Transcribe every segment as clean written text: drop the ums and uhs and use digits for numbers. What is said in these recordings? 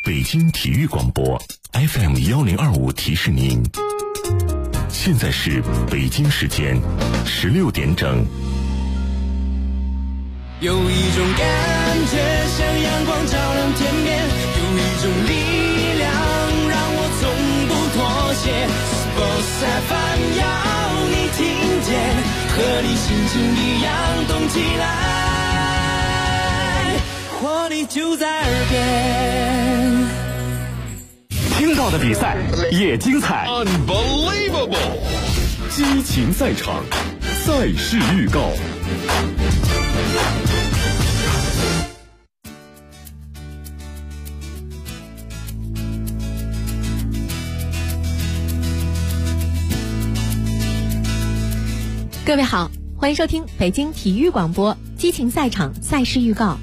北京体育广播 FM1025提示您，现在是北京时间16点整。 有一种感觉像阳光照亮天边，有一种力量让我从不妥协。Sports FM 要你听见，和你心情一样动起来，活力就在耳边。 听到的比赛也精彩 Unbelievable 激情赛场，赛事预告。 各位好，欢迎收听北京体育广播激情赛场赛事预告。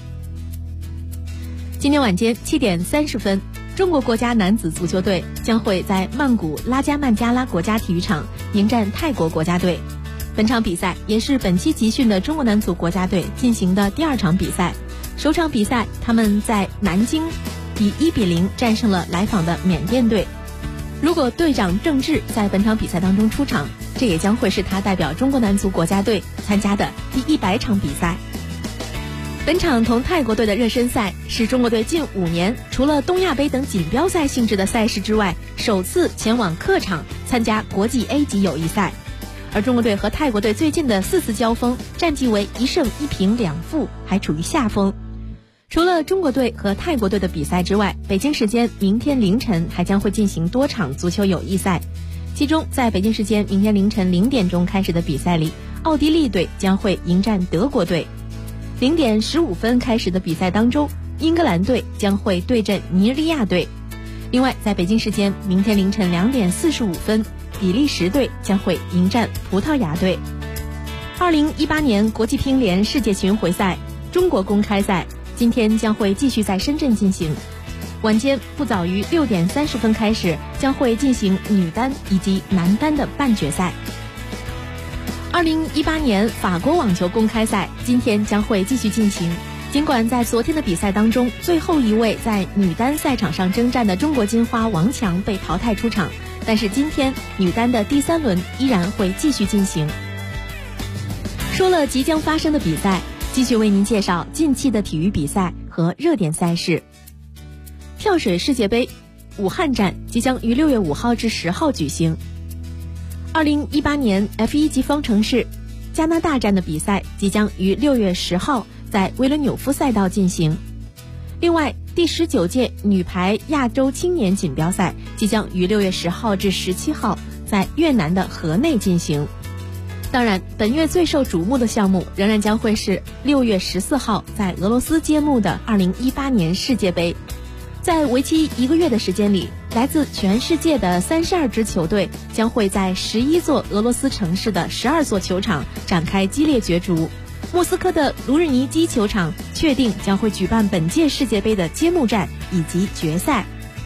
今天晚间7点30分，中国国家男子足球队将会在曼谷拉加曼加拉国家体育场迎战泰国国家队。本场比赛也是本期集训的中国男足国家队进行的第2场比赛。首场比赛他们在南京以1-0战胜了来访的缅甸队。如果队长郑智在本场比赛当中出场，这也将会是他代表中国男足国家队参加的第100场比赛。本场同泰国队的热身赛是中国队近5年除了东亚杯等锦标赛性质的赛事之外，首次前往客场参加国际 A 级友谊赛。而中国队和泰国队最近的4次交锋，战绩为1胜1平2负，还处于下风。除了中国队和泰国队的比赛之外，北京时间明天凌晨还将会进行多场足球友谊赛。其中在北京时间明天凌晨0点钟开始的比赛里，奥地利队将会迎战德国队。0点15分开始的比赛当中，英格兰队将会对阵尼日利亚队。另外在北京时间明天凌晨2点45分，比利时队将会迎战葡萄牙队。2018年国际乒联世界巡回赛中国公开赛今天将会继续在深圳进行，晚间不早于6点30分开始，将会进行女单以及男单的半决赛。2018年法国网球公开赛今天将会继续进行，尽管在昨天的比赛当中，最后一位在女单赛场上征战的中国金花王强被淘汰出场，但是今天女单的第3轮依然会继续进行。说了即将发生的比赛，继续为您介绍近期的体育比赛和热点赛事。跳水世界杯武汉站即将于6月5号至10号举行。2018年 F1 级方程式加拿大站的比赛即将于6月10号在维伦纽夫赛道进行。另外，第19届女排亚洲青年锦标赛即将于6月10号至17号在越南的河内进行。当然，本月最受瞩目的项目仍然将会是6月14号在俄罗斯揭幕的2018年世界杯。在为期1个月的时间里，来自全世界的32支球队将会在11座俄罗斯城市的12座球场展开激烈角逐。莫斯科的卢日尼基球场确定将会举办本届世界杯的揭幕战以及决赛。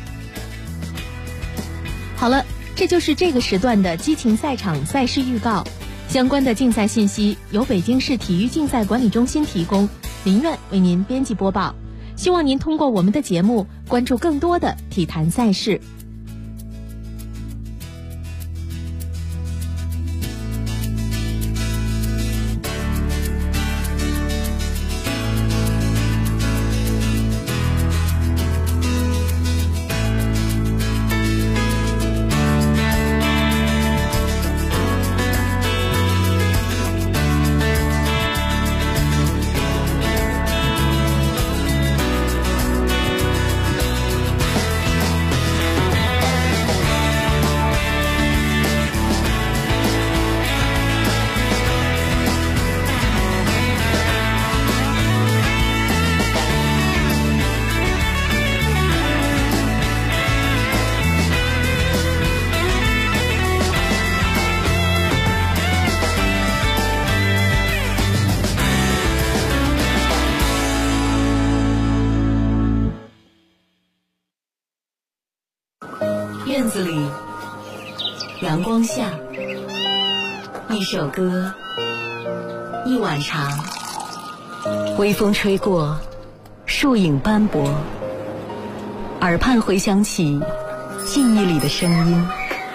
好了，这就是这个时段的激情赛场赛事预告。相关的竞赛信息由北京市体育竞赛管理中心提供，林苑为您编辑播报。希望您通过我们的节目关注更多的体坛赛事。 院子里，阳光下，一首歌，一碗茶，微风吹过，树影斑驳， 耳畔回响起记忆里的声音。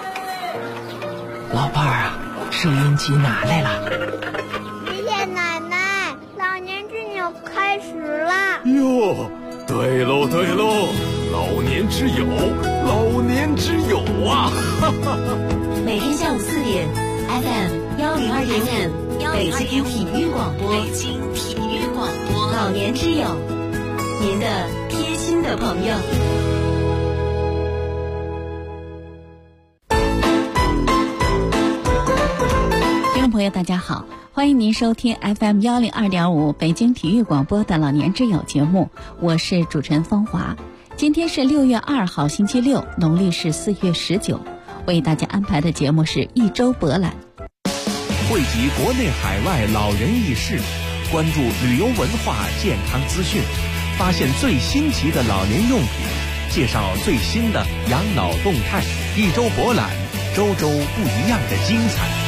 老伴儿啊，收音机拿来了。 爷爷奶奶，老年之友开始了。 哟，对喽对喽，老年之友，老年之友啊！哈哈哈。 每天下午4点 FM102.5北京体育广播，老年之友，您的贴心的朋友。 听众朋友大家好，欢迎您收听 FM102.5北京体育广播的老年之友节目，我是主持人芳华。今天是6月2号星期六，农历是4月19，为大家安排的节目是一周博览， 汇集国内海外老人轶事，关注旅游文化健康资讯，发现最新奇的老年用品，介绍最新的养老动态。一周博览，周周不一样的精彩。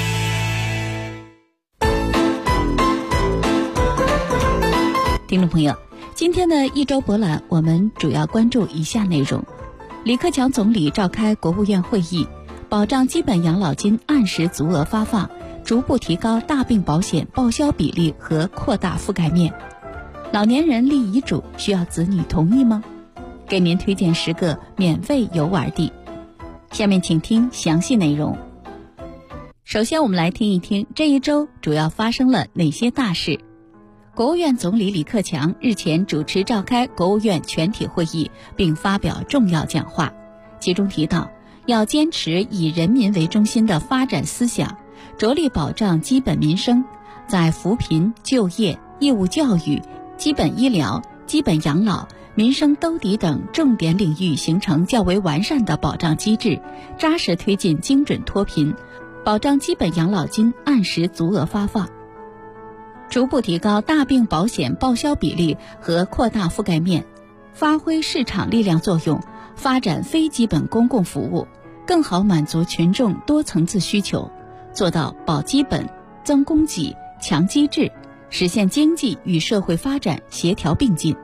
听众朋友，今天的一周博览我们主要关注以下内容：李克强总理召开国务院会议，保障基本养老金按时足额发放，逐步提高大病保险报销比例和扩大覆盖面。老年人立遗嘱需要子女同意吗？给您推荐10个免费游玩地。下面请听详细内容。首先我们来听一听这一周主要发生了哪些大事。国务院总理李克强日前主持召开国务院全体会议，并发表重要讲话，其中提到要坚持以人民为中心的发展思想，着力保障基本民生，在扶贫、就业、义务教育、基本医疗、基本养老、民生兜底等重点领域形成较为完善的保障机制，扎实推进精准脱贫，保障基本养老金按时足额发放，逐步提高大病保险报销比例和扩大覆盖面，发挥市场力量作用，发展非基本公共服务，更好满足群众多层次需求，做到保基本、增供给、强机制，实现经济与社会发展协调并进。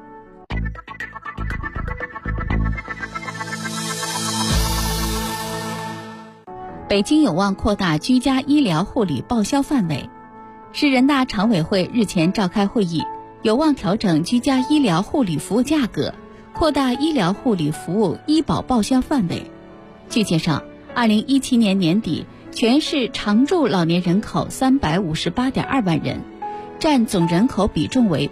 北京有望扩大居家医疗护理报销范围。市人大常委会日前召开会议，有望调整居家医疗护理服务价格，扩大医疗护理服务医保报销范围。据介绍，2017年年底，全市常住老年人口358.2万人，占总人口比重为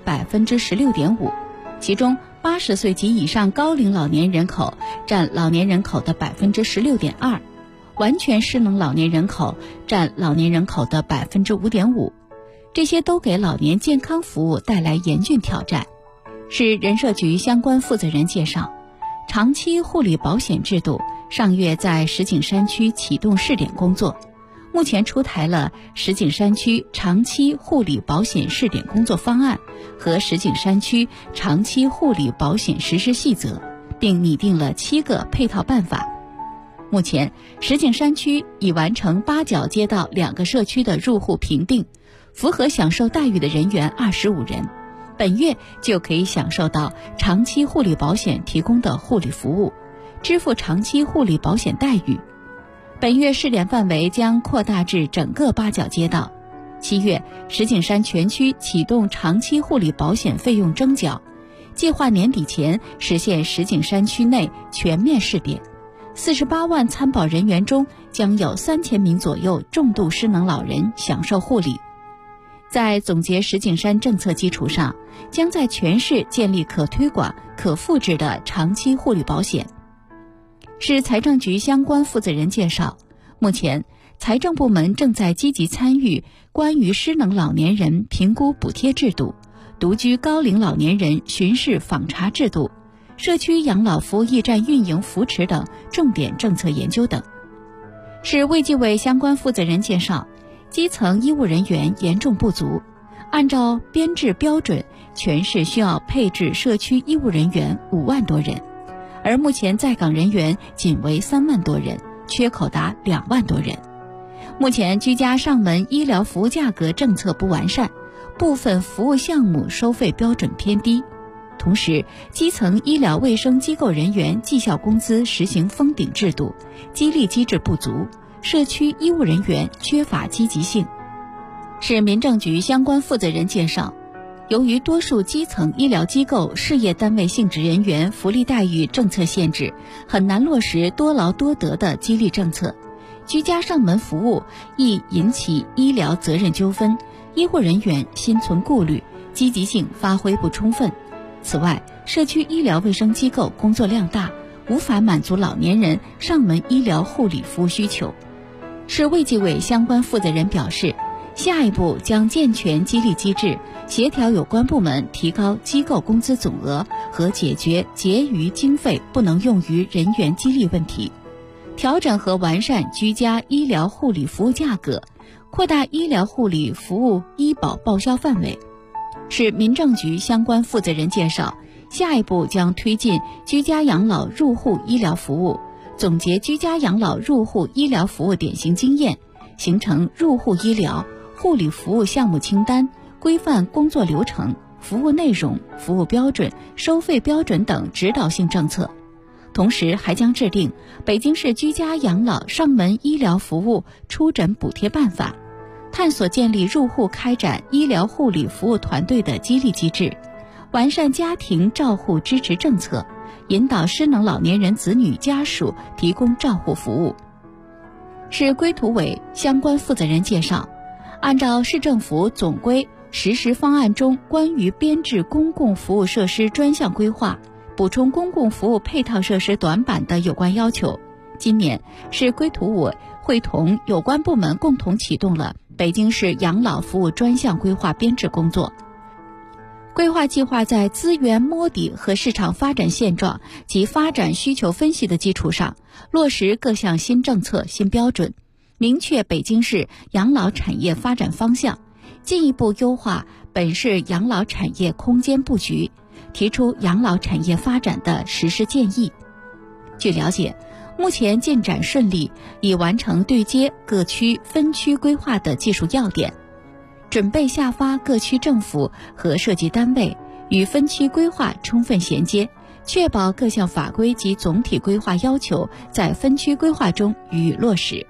16.5%，其中80岁及以上高龄老年人口占老年人口的16.2%，完全失能老年人口占老年人口的5.5%。这些都给老年健康服务带来严峻挑战。市人社局相关负责人介绍，长期护理保险制度上月在石景山区启动试点工作，目前出台了石景山区长期护理保险试点工作方案和石景山区长期护理保险实施细则，并拟定了7个配套办法。目前石景山区已完成八角街道2个社区的入户评定，符合享受待遇的人员25人，本月就可以享受到长期护理保险提供的护理服务，支付长期护理保险待遇。本月试点范围将扩大至整个八角街道。7月，石景山全区启动长期护理保险费用征缴，计划年底前实现石景山区内全面试点。48万参保人员中，将有3000名左右重度失能老人享受护理。在总结石景山政策基础上，将在全市建立可推广、可复制的长期护理保险。市财政局相关负责人介绍，目前财政部门正在积极参与关于失能老年人评估补贴制度、独居高龄老年人巡视访查制度、社区养老服务驿站运营扶持等重点政策研究等。市卫计委相关负责人介绍，基层医务人员严重不足，按照编制标准，全市需要配置社区医务人员5万多人，而目前在岗人员仅为3万多人，缺口达2万多人。目前居家上门医疗服务价格政策不完善，部分服务项目收费标准偏低。 同时，基层医疗卫生机构人员绩效工资实行封顶制度，激励机制不足，社区医务人员缺乏积极性。市民政局相关负责人介绍，由于多数基层医疗机构事业单位性质人员福利待遇政策限制，很难落实多劳多得的激励政策，居家上门服务易引起医疗责任纠纷，医护人员心存顾虑，积极性发挥不充分。此外，社区医疗卫生机构工作量大，无法满足老年人上门医疗护理服务需求。市卫计委相关负责人表示，下一步将健全激励机制，协调有关部门提高机构工资总额和解决结余经费不能用于人员激励问题，调整和完善居家医疗护理服务价格，扩大医疗护理服务医保报销范围。市民政局相关负责人介绍，下一步将推进居家养老入户医疗服务，总结居家养老入户医疗服务典型经验，形成入户医疗护理服务项目清单，规范工作流程、服务内容、服务标准、收费标准等指导性政策。同时还将制定北京市居家养老上门医疗服务出诊补贴办法，探索建立入户开展医疗护理服务团队的激励机制，完善家庭照护支持政策，引导失能老年人子女家属提供照护服务。市规土委相关负责人介绍，按照市政府总规实施方案中关于编制公共服务设施专项规划，补充公共服务配套设施短板的有关要求，今年市规土委会同有关部门共同启动了北京市养老服务专项规划编制工作。规划计划在资源摸底和市场发展现状及发展需求分析的基础上，落实各项新政策新标准，明确北京市养老产业发展方向，进一步优化本市养老产业空间布局，提出养老产业发展的实施建议。据了解，目前进展顺利，已完成对接各区分区规划的技术要点，准备下发各区政府和涉及单位与分区规划充分衔接，确保各项法规及总体规划要求在分区规划中予以落实。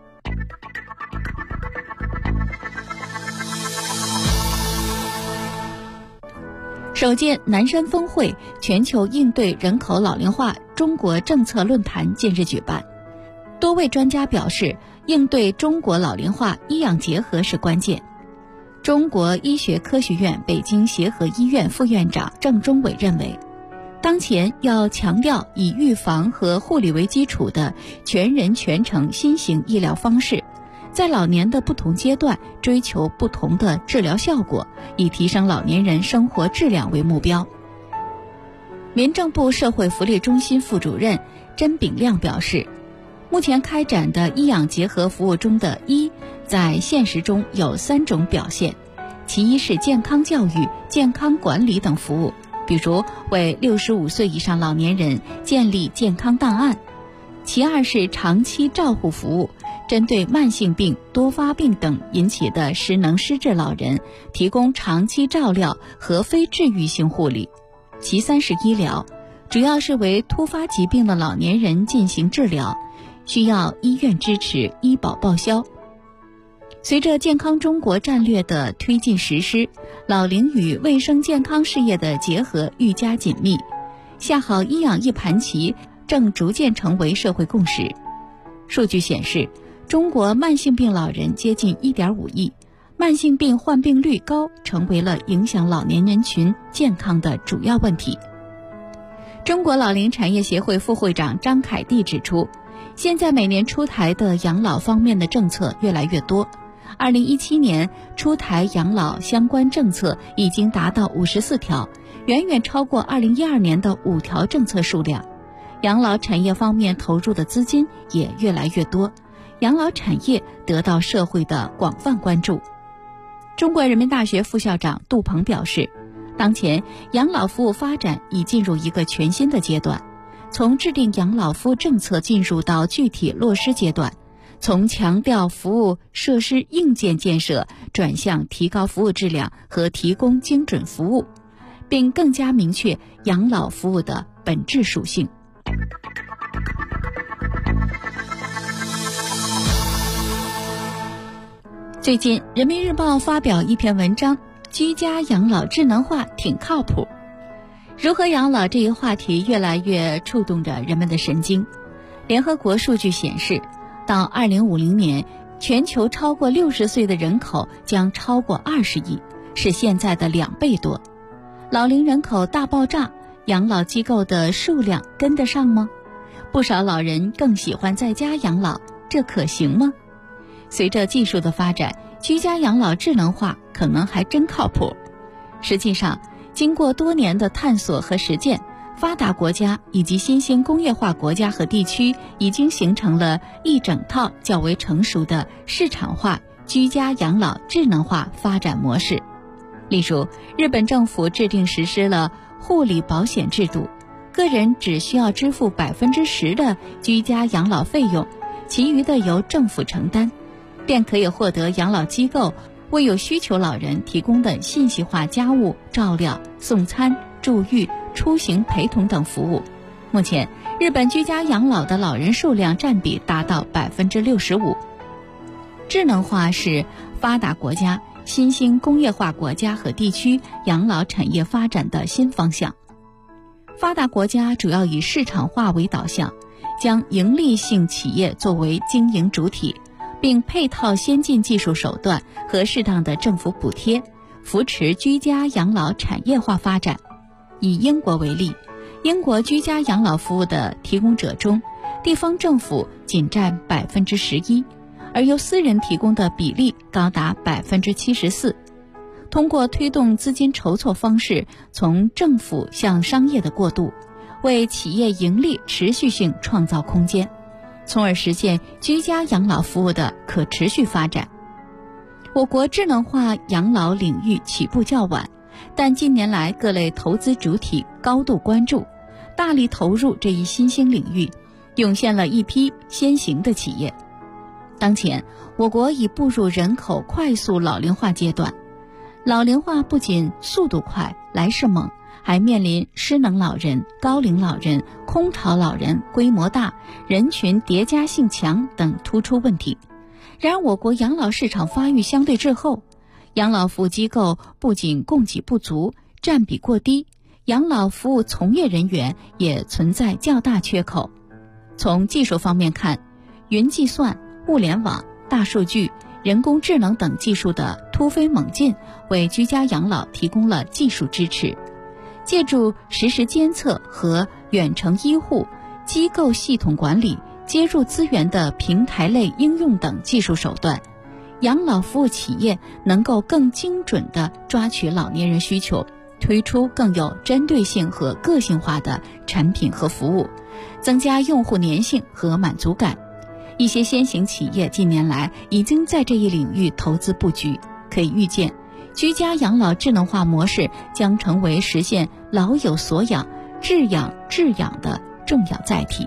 首届南山峰会全球应对人口老龄化中国政策论坛近日举办，多位专家表示，应对中国老龄化，医养结合是关键。中国医学科学院北京协和医院副院长郑中伟认为，当前要强调以预防和护理为基础的全人全程新型医疗方式，在老年的不同阶段追求不同的治疗效果，以提升老年人生活质量为目标。民政部社会福利中心副主任甄炳亮表示，目前开展的医养结合服务中的医，在现实中有3种表现，其一是健康教育、健康管理等服务，比如为65岁以上老年人建立健康档案；其二是长期照护服务，针对慢性病、多发病等引起的失能失智老人提供长期照料和非治愈性护理；其三是医疗，主要是为突发疾病的老年人进行治疗，需要医院支持医保报销。随着健康中国战略的推进实施，老龄与卫生健康事业的结合愈加紧密，下好医养一盘棋正逐渐成为社会共识。数据显示，中国慢性病老人接近 1.5 亿，慢性病患病率高成为了影响老年人群健康的主要问题。中国老龄产业协会副会长张凯蒂指出，现在每年出台的养老方面的政策越来越多，2017年出台养老相关政策已经达到54条，远远超过2012年的5条政策数量。养老产业方面投入的资金也越来越多，养老产业得到社会的广泛关注。中国人民大学副校长杜鹏表示，当前养老服务发展已进入一个全新的阶段，从制定养老服务政策进入到具体落实阶段，从强调服务设施硬件建设转向提高服务质量和提供精准服务， 并更加明确养老服务的本质属性。最近，人民日报发表一篇文章，居家养老智能化挺靠谱。如何养老这一话题越来越触动着人们的神经。联合国数据显示，到2050年，全球超过60岁的人口将超过20亿，是现在的2倍多。老龄人口大爆炸，养老机构的数量跟得上吗？不少老人更喜欢在家养老，这可行吗？随着技术的发展，居家养老智能化可能还真靠谱。实际上，经过多年的探索和实践，发达国家以及新兴工业化国家和地区已经形成了一整套较为成熟的市场化居家养老智能化发展模式。例如，日本政府制定实施了护理保险制度，个人只需要支付10%的居家养老费用，其余的由政府承担，便可以获得养老机构为有需求老人提供的信息化家务、照料、送餐、住浴、出行陪同等服务。目前，日本居家养老的老人数量占比达到65%。智能化是发达国家、新兴工业化国家和地区养老产业发展的新方向。发达国家主要以市场化为导向，将盈利性企业作为经营主体，并配套先进技术手段和适当的政府补贴，扶持居家养老产业化发展。以英国为例，英国居家养老服务的提供者中，地方政府仅占11%，而由私人提供的比例高达74%。通过推动资金筹措方式从政府向商业的过渡，为企业盈利持续性创造空间，从而实现居家养老服务的可持续发展。我国智能化养老领域起步较晚，但近年来各类投资主体高度关注，大力投入这一新兴领域，涌现了一批先行的企业。当前，我国已步入人口快速老龄化阶段，老龄化不仅速度快、来势猛，还面临失能老人、高龄老人、空巢老人规模大、人群叠加性强等突出问题。然而，我国养老市场发育相对滞后，养老服务机构不仅供给不足、占比过低，养老服务从业人员也存在较大缺口。从技术方面看，云计算、物联网、大数据、人工智能等技术的突飞猛进，为居家养老提供了技术支持。借助实时监测和远程医护、机构系统管理、接入资源的平台类应用等技术手段，养老服务企业能够更精准地抓取老年人需求，推出更有针对性和个性化的产品和服务，增加用户粘性和满足感。一些先行企业近年来已经在这一领域投资布局，可以预见，居家养老智能化模式将成为实现老有所养、智养智养的重要载体。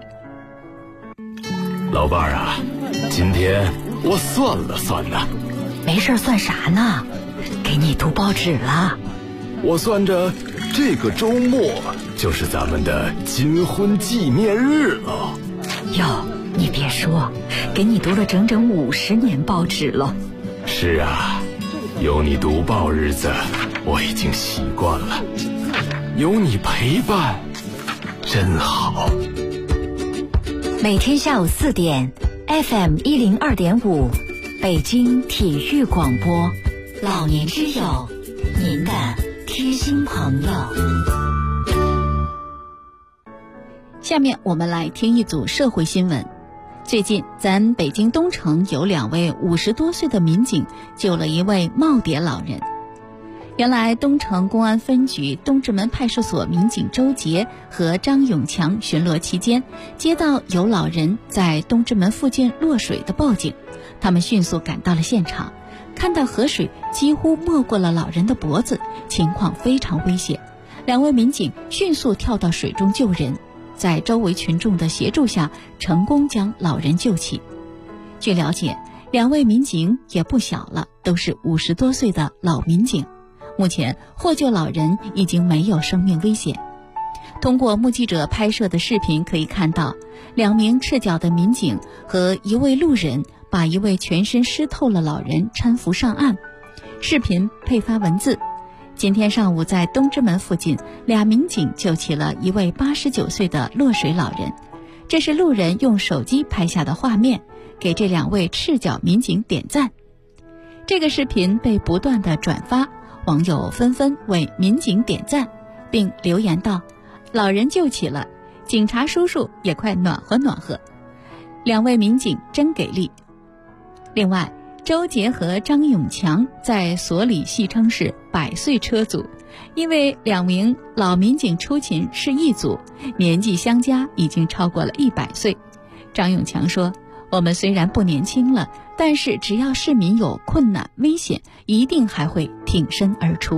老伴儿啊，今天我算了算呢。 没事算啥呢？给你读报纸了。 我算着这个周末就是咱们的金婚纪念日了。 哟，你别说，给你读了整整50年报纸了。 是啊，有你读报日子我已经习惯了，有你陪伴真好。 每天下午4点 FM 102.5北京体育广播，老年之友，您的贴心朋友。 下面我们来听一组社会新闻。最近，咱北京东城有2位50多岁的民警救了一位耄耋老人。原来，东城公安分局东直门派出所民警周杰和张永强巡逻期间，接到有老人在东直门附近落水的报警，他们迅速赶到了现场，看到河水几乎没过了老人的脖子，情况非常危险。2位民警迅速跳到水中救人，在周围群众的协助下，成功将老人救起。据了解，2位民警也不小了，都是50多岁的老民警。 目前获救老人已经没有生命危险。通过目击者拍摄的视频可以看到，2名赤脚的民警和一位路人把一位全身湿透了老人搀扶上岸。视频配发文字：今天上午在东直门附近，2民警救起了一位89岁的落水老人。这是路人用手机拍下的画面，给这2位赤脚民警点赞。这个视频被不断的转发，网友纷纷为民警点赞，并留言道：老人救起了，警察叔叔也快暖和暖和，2位民警真给力。另外，周杰和张永强在所里戏称是100岁车组，因为2名老民警出勤是一组，年纪相加已经超过了100岁。张永强说，我们虽然不年轻了，但是只要市民有困难危险，一定还会挺身而出。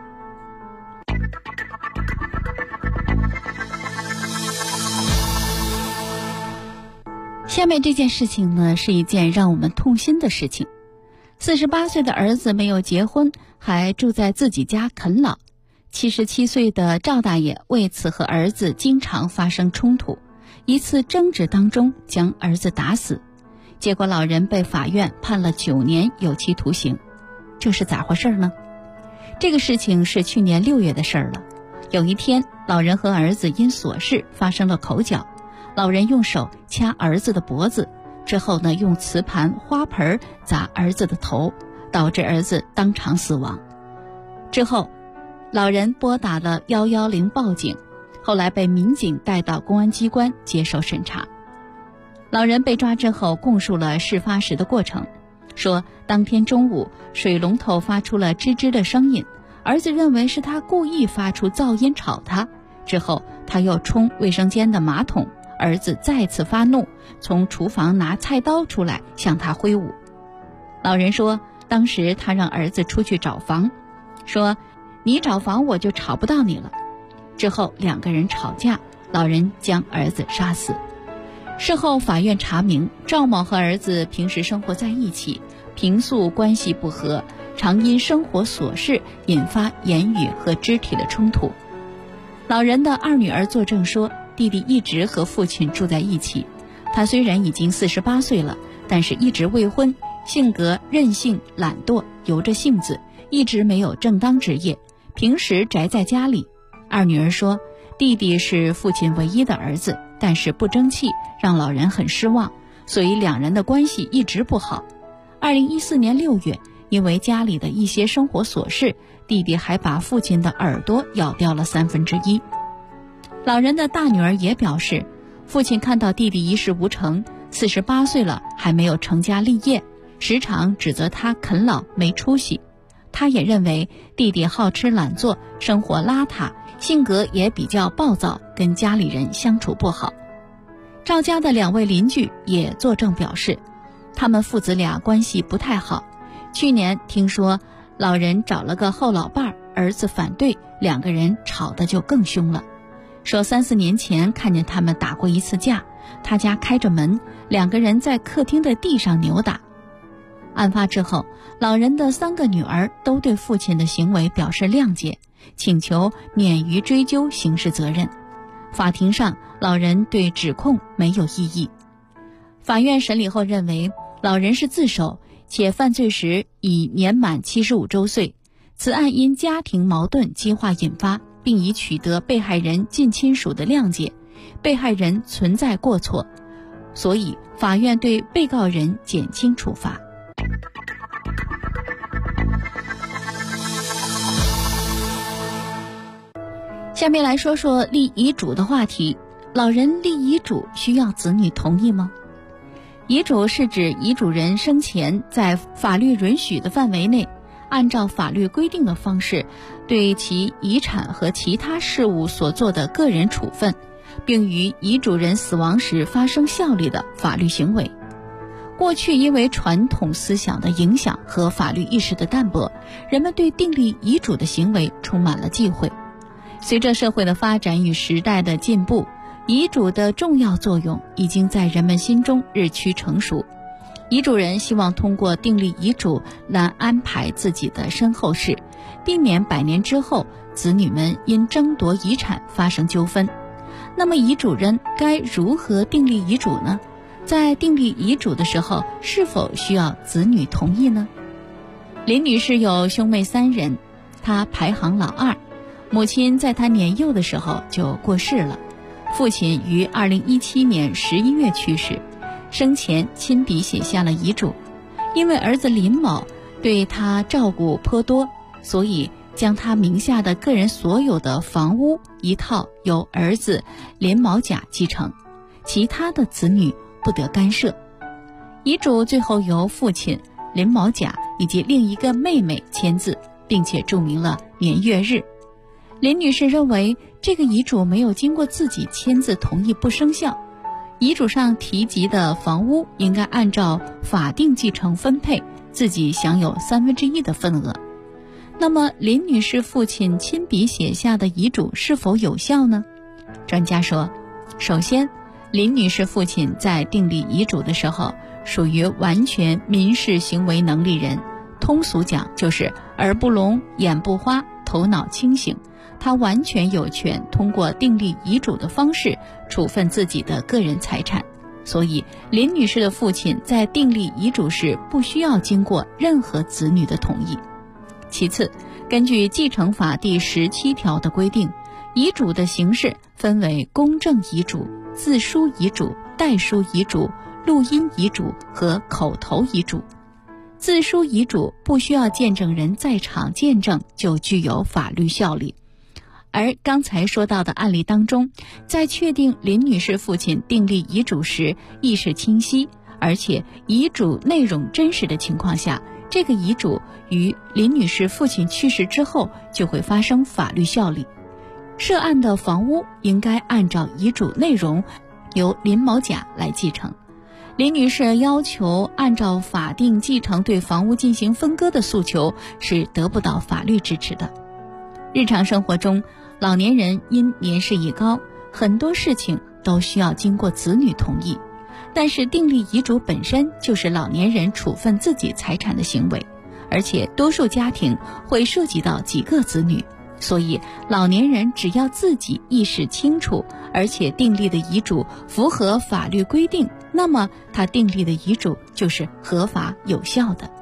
下面这件事情呢，是一件让我们痛心的事情。48岁的儿子没有结婚，还住在自己家啃老。77岁的赵大爷为此和儿子经常发生冲突，一次争执当中将儿子打死，结果老人被法院判了9年有期徒刑。这是咋回事呢？这个事情是去年6月的事了。有一天，老人和儿子因琐事发生了口角，老人用手掐儿子的脖子，之后呢，用瓷盘、花盆砸儿子的头，导致儿子当场死亡。之后，老人拨打了110报警，后来被民警带到公安机关接受审查。老人被抓之后供述了事发时的过程，说当天中午水龙头发出了吱吱的声音，儿子认为是他故意发出噪音吵他，之后他又冲卫生间的马桶，儿子再次发怒，从厨房拿菜刀出来向他挥舞。老人说，当时他让儿子出去找房，说你找房我就吵不到你了。之后2个人吵架，老人将儿子杀死。事后法院查明，赵某和儿子平时生活在一起，平素关系不和，常因生活琐事引发言语和肢体的冲突。老人的2女儿作证说，弟弟一直和父亲住在一起，他虽然已经48岁了，但是一直未婚，性格任性懒惰，由着性子，一直没有正当职业，平时宅在家里。2女儿说，弟弟是父亲唯一的儿子，但是不争气，让老人很失望，所以2人的关系一直不好。2014年6月，因为家里的一些生活琐事，弟弟还把父亲的耳朵咬掉了1/3。老人的大女儿也表示，父亲看到弟弟一事无成，48岁了还没有成家立业，时常指责他啃老没出息。他也认为弟弟好吃懒做，生活邋遢，性格也比较暴躁，跟家里人相处不好。赵家的2位邻居也作证表示，他们父子俩关系不太好。去年听说老人找了个后老伴儿，儿子反对，2个人吵得就更凶了。说3-4年前看见他们打过一次架，他家开着门，2个人在客厅的地上扭打。案发之后，老人的3个女儿都对父亲的行为表示谅解，请求免于追究刑事责任。法庭上，老人对指控没有异议。法院审理后认为，老人是自首，且犯罪时已年满75周岁。此案因家庭矛盾激化引发，并已取得被害人近亲属的谅解，被害人存在过错，所以法院对被告人减轻处罚。下面来说说立遗嘱的话题。老人立遗嘱需要子女同意吗？遗嘱是指遗嘱人生前在法律允许的范围内，按照法律规定的方式对其遗产和其他事务所做的个人处分，并于遗嘱人死亡时发生效力的法律行为。过去因为传统思想的影响和法律意识的淡薄，人们对订立遗嘱的行为充满了忌讳。随着社会的发展与时代的进步，遗嘱的重要作用已经在人们心中日趋成熟。遗嘱人希望通过订立遗嘱来安排自己的身后事， 避免百年之后子女们因争夺遗产发生纠纷。那么遗嘱人该如何订立遗嘱呢？在订立遗嘱的时候，是否需要子女同意呢？林女士有兄妹3人，她排行老2，母亲在她年幼的时候就过世了，父亲于2017年11月去世，生前亲笔写下了遗嘱。因为儿子林某对她照顾颇多，所以将他名下的个人所有的房屋一套由儿子林某甲继承，其他的子女不得干涉。遗嘱最后由父亲林某甲以及另一个妹妹签字，并且注明了年月日。林女士认为这个遗嘱没有经过自己签字同意不生效，遗嘱上提及的房屋应该按照法定继承分配，自己享有1/3的份额。那么林女士父亲亲笔写下的遗嘱是否有效呢？专家说，首先林女士父亲在订立遗嘱的时候属于完全民事行为能力人，通俗讲就是耳不聋眼不花头脑清醒，她完全有权通过订立遗嘱的方式处分自己的个人财产，所以林女士的父亲在订立遗嘱时不需要经过任何子女的同意。其次，根据继承法第17条的规定，遗嘱的形式分为公证遗嘱、自书遗嘱、代书遗嘱、录音遗嘱和口头遗嘱。自书遗嘱不需要见证人在场见证就具有法律效力。而刚才说到的案例当中，在确定林女士父亲订立遗嘱时意识清晰，而且遗嘱内容真实的情况下，这个遗嘱于林女士父亲去世之后就会发生法律效力。涉案的房屋应该按照遗嘱内容由林某甲来继承。林女士要求按照法定继承对房屋进行分割的诉求是得不到法律支持的。日常生活中，老年人因年事已高，很多事情都需要经过子女同意，但是订立遗嘱本身就是老年人处分自己财产的行为，而且多数家庭会涉及到几个子女，所以老年人只要自己意识清楚，而且订立的遗嘱符合法律规定，那么他订立的遗嘱就是合法有效的。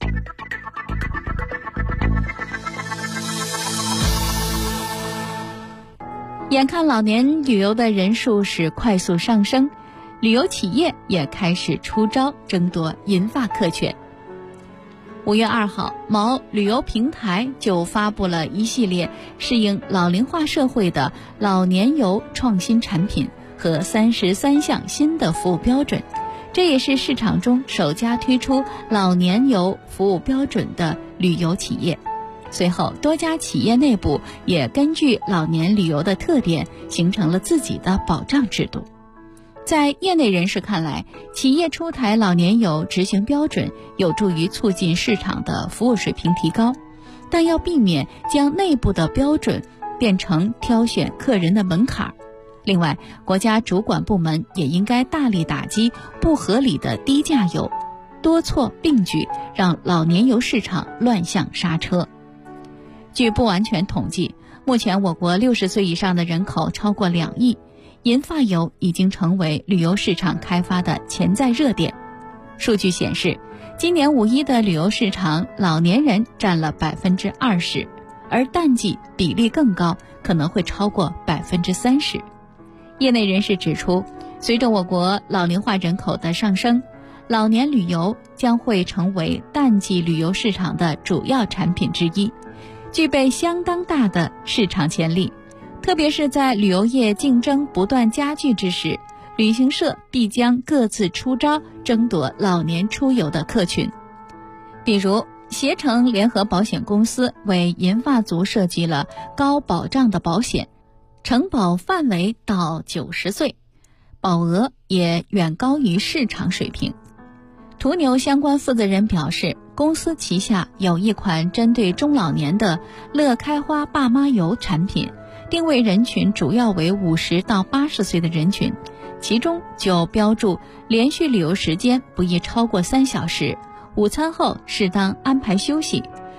眼看老年旅游的人数是快速上升，旅游企业也开始出招争夺银发客权。5月2号，某旅游平台就发布了一系列适应老龄化社会的老年游创新产品和33项新的服务标准，这也是市场中首家推出老年游服务标准的旅游企业。随后，多家企业内部也根据老年旅游的特点，形成了自己的保障制度。在业内人士看来，企业出台老年游执行标准有助于促进市场的服务水平提高，但要避免将内部的标准变成挑选客人的门槛。另外，国家主管部门也应该大力打击不合理的低价游，多措并举，让老年游市场乱象刹车。据不完全统计，目前我国60岁以上的人口超过2亿，银发游已经成为旅游市场开发的潜在热点。数据显示，今年5一的旅游市场老年人占了20%，而淡季比例更高，可能会超过30%。业内人士指出，随着我国老龄化人口的上升，老年旅游将会成为淡季旅游市场的主要产品之一，具备相当大的市场潜力。特别是在旅游业竞争不断加剧之时，旅行社必将各自出招争夺老年出游的客群。比如，携程联合保险公司为银发族设计了高保障的保险，承保范围到90岁，保额也远高于市场水平。途牛相关负责人表示，公司旗下有一款针对中老年的乐开花爸妈游产品，定位人群主要为50到80岁的人群，其中就标注连续旅游时间不宜超过3小时，午餐后适当安排休息，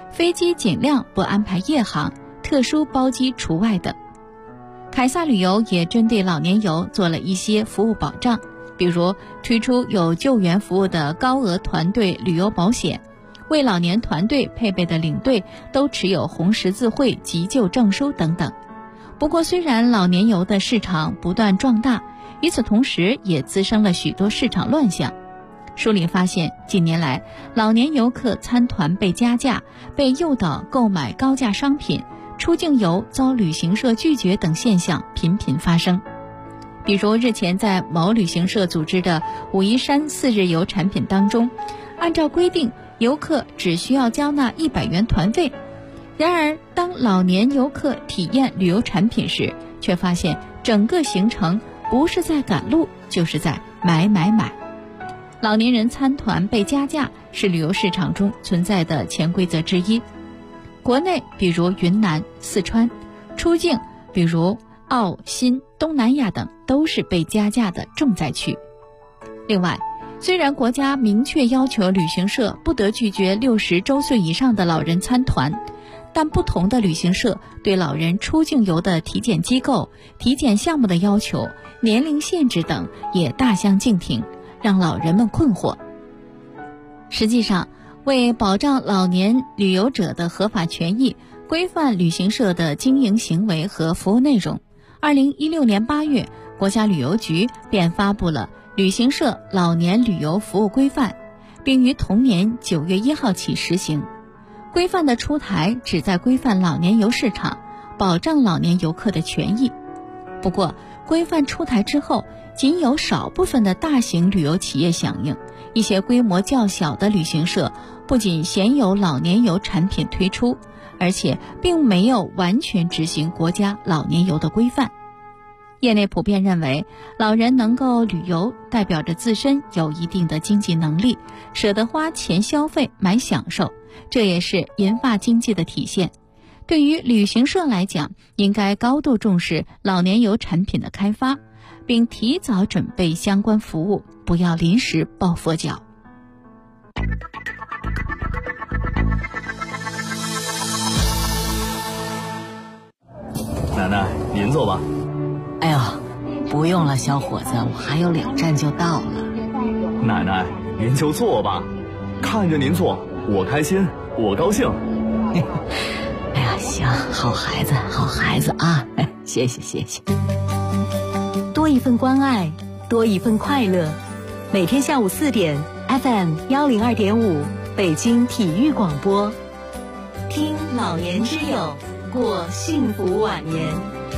飞机尽量不安排夜航，特殊包机除外等。凯撒旅游也针对老年游做了一些服务保障，比如推出有救援服务的高额团队旅游保险，为老年团队配备的领队都持有红十字会急救证书等等。不过，虽然老年游的市场不断壮大，与此同时也滋生了许多市场乱象。梳理发现，近年来老年游客参团被加价、被诱导购买高价商品、出境游遭旅行社拒绝等现象频频发生。比如日前在某旅行社组织的武夷山4日游产品当中，按照规定游客只需要交纳100元团费，然而当老年游客体验旅游产品时，却发现整个行程不是在赶路，就是在买。老年人参团被加价是旅游市场中存在的潜规则之一。国内比如云南、四川，出境比如澳、新、东南亚等都是被加价的重灾区。另外，虽然国家明确要求旅行社不得拒绝60周岁以上的老人参团，但不同的旅行社对老人出境游的体检机构、体检项目的要求、年龄限制等也大相径庭，让老人们困惑。实际上，为保障老年旅游者的合法权益，规范旅行社的经营行为和服务内容，2016年8月，国家旅游局便发布了《旅行社老年旅游服务规范》，并于同年9月1号起实行。规范的出台旨在规范老年游市场，保障老年游客的权益。不过，规范出台之后，仅有少部分的大型旅游企业响应，一些规模较小的旅行社不仅鲜有老年游产品推出，而且并没有完全执行国家老年游的规范。业内普遍认为，老人能够旅游，代表着自身有一定的经济能力，舍得花钱消费买享受，这也是银发经济的体现。对于旅行社来讲，应该高度重视老年游产品的开发，并提早准备相关服务，不要临时抱佛脚。 奶奶，您坐吧。 哎呦，不用了，小伙子，我还有2站就到了。 奶奶，您就坐吧，看着您坐，我开心，我高兴。 哎呀，行，好孩子，好孩子啊！谢谢。 多一份关爱，多一份快乐。每天下午4点 ，FM 102.5，北京体育广播，听老年之友，过幸福晚年。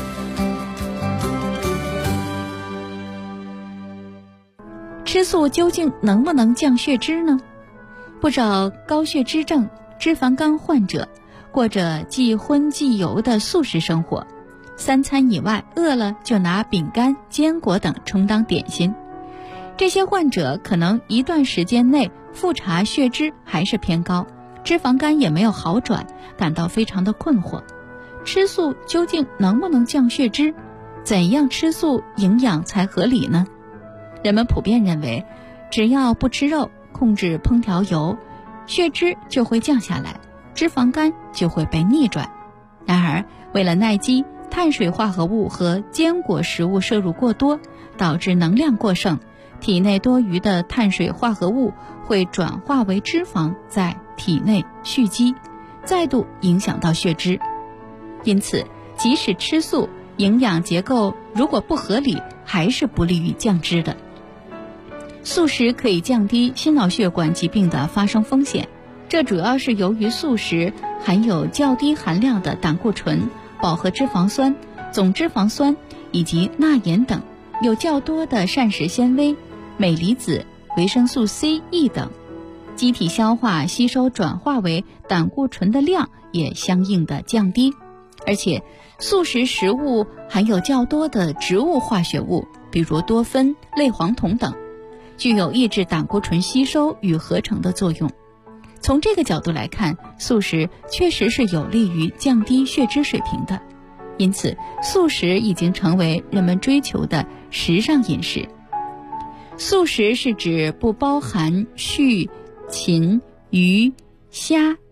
吃素究竟能不能降血脂呢？不少高血脂症、脂肪肝患者过着忌荤忌油的素食生活，3餐以外饿了就拿饼干、坚果等充当点心。这些患者可能一段时间内复查血脂还是偏高，脂肪肝也没有好转，感到非常的困惑。吃素究竟能不能降血脂？怎样吃素营养才合理呢？人们普遍认为，只要不吃肉，控制烹调油，血脂就会降下来，脂肪肝就会被逆转。然而，为了耐饥，碳水化合物和坚果食物摄入过多，导致能量过剩，体内多余的碳水化合物会转化为脂肪，在体内蓄积，再度影响到血脂。因此，即使吃素，营养结构如果不合理，还是不利于降脂的。素食可以降低心脑血管疾病的发生风险，这主要是由于素食含有较低含量的胆固醇、饱和脂肪酸、总脂肪酸以及钠盐等，有较多的膳食纤维、镁离子、维生素 C、E 等，机体消化吸收转化为胆固醇的量也相应的降低。而且素食食物含有较多的植物化学物，比如多酚、类黄酮等，具有抑制胆固醇吸收与合成的作用。从这个角度来看，素食确实是有利于降低血脂水平的。因此，素食已经成为人们追求的时尚饮食。素食是指不包含畜、禽、鱼、虾、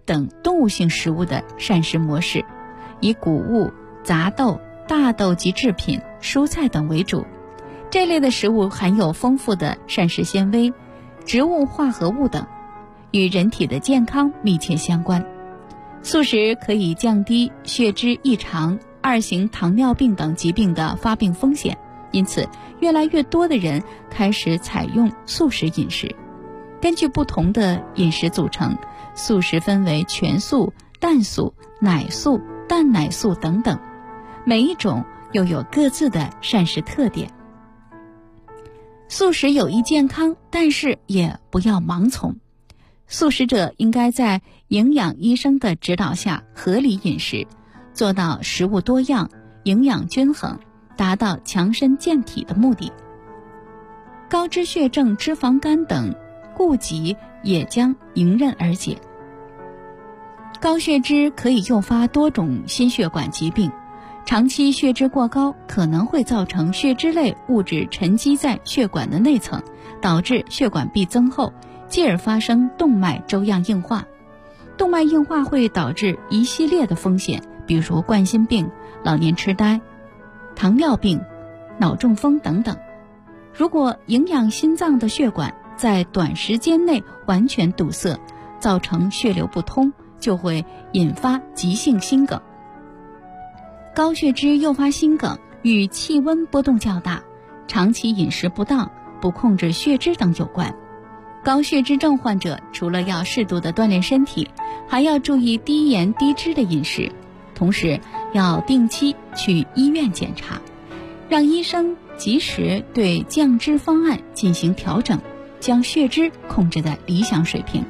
等动物性食物的膳食模式，以谷物、杂豆、大豆及制品、蔬菜等为主。这类的食物含有丰富的膳食纤维、植物化合物等，与人体的健康密切相关。素食可以降低血脂异常、2型糖尿病等疾病的发病风险，因此越来越多的人开始采用素食饮食。根据不同的饮食组成，素食分为全素、蛋素、奶素、蛋奶素等等，每一种又有各自的膳食特点。素食有益健康，但是也不要盲从。素食者应该在营养医生的指导下合理饮食，做到食物多样、营养均衡，达到强身健体的目的。高脂血症、脂肪肝等痼疾也将迎刃而解。高血脂可以诱发多种心血管疾病，长期血脂过高可能会造成血脂类物质沉积在血管的内层，导致血管壁增厚，继而发生动脉粥样硬化。动脉硬化会导致一系列的风险，比如冠心病、老年痴呆、糖尿病、脑中风等等。如果营养心脏的血管在短时间内完全堵塞，造成血流不通，就会引发急性心梗。高血脂诱发心梗与气温波动较大、长期饮食不当、不控制血脂等有关。高血脂症患者除了要适度的锻炼身体，还要注意低盐低脂的饮食，同时要定期去医院检查，让医生及时对降脂方案进行调整，将血脂控制在理想水平。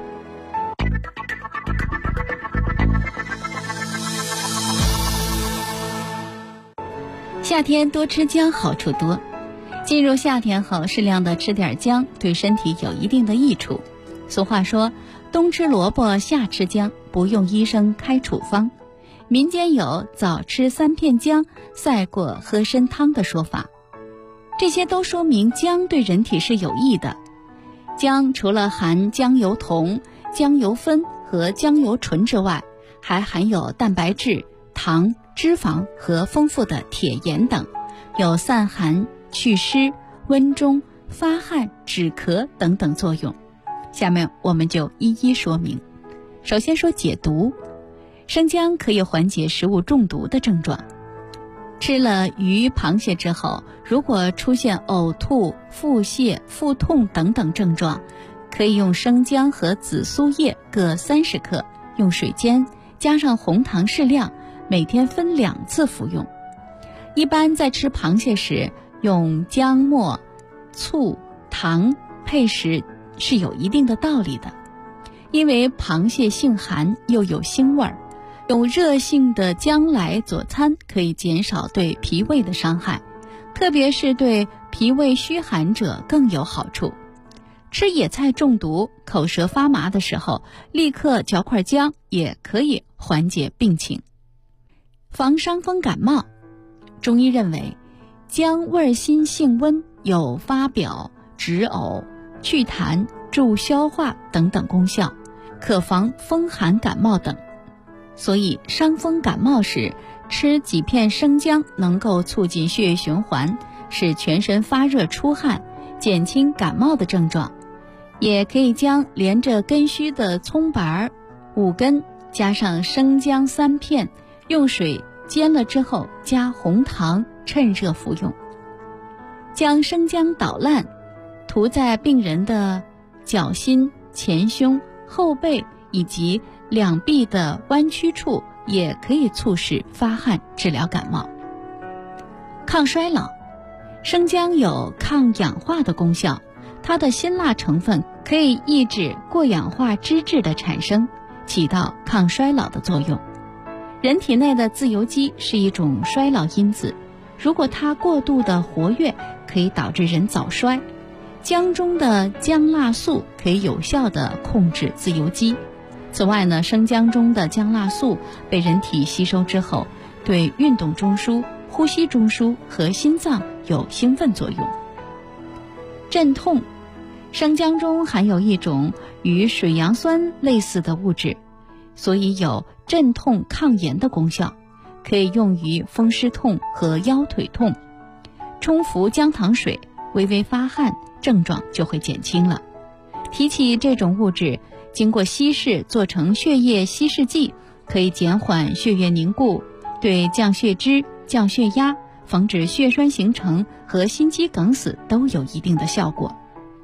夏天多吃姜好处多，进入夏天后适量的吃点姜对身体有一定的益处。俗话说，冬吃萝卜夏吃姜，不用医生开处方。民间有早吃3片姜赛过喝参汤的说法，这些都说明姜对人体是有益的。姜除了含姜油酮、姜油酚和姜油醇之外，还含有蛋白质、糖、脂肪和丰富的铁盐等，有散寒、祛湿、温中、发汗、止咳等等作用。下面我们就一一说明。首先说解毒，生姜可以缓解食物中毒的症状。吃了鱼、螃蟹之后，如果出现呕吐、腹泻、腹痛等等症状，可以用生姜和紫苏叶各30克，用水煎，加上红糖适量，每天分2次服用。一般在吃螃蟹时，用姜末、醋、糖配食是有一定的道理的，因为螃蟹性寒又有腥味儿，用热性的姜来佐餐可以减少对脾胃的伤害，特别是对脾胃虚寒者更有好处。吃野菜中毒、口舌发麻的时候，立刻嚼块姜也可以缓解病情。防伤风感冒，中医认为姜味辛性温，有发表、止呕、祛痰、助消化等等功效，可防风寒感冒等。所以伤风感冒时吃几片生姜能够促进血液循环，使全身发热出汗，减轻感冒的症状。也可以将连着根须的葱白5根加上生姜3片，用水煎了之后加红糖，趁热服用。将生姜捣烂，涂在病人的脚心、前胸、后背以及两臂的弯曲处，也可以促使发汗，治疗感冒。抗衰老，生姜有抗氧化的功效，它的辛辣成分可以抑制过氧化脂质的产生，起到抗衰老的作用。人体内的自由基是一种衰老因子，如果它过度的活跃，可以导致人早衰。姜中的姜辣素可以有效地控制自由基。此外呢，生姜中的姜辣素被人体吸收之后，对运动中枢、呼吸中枢和心脏有兴奋作用。镇痛，生姜中含有一种与水杨酸类似的物质， 所以有镇痛抗炎的功效，可以用于风湿痛和腰腿痛。冲服姜糖水，微微发汗，症状就会减轻了。提起这种物质，经过稀释做成血液稀释剂，可以减缓血液凝固，对降血脂、降血压、防止血栓形成和心肌梗死都有一定的效果。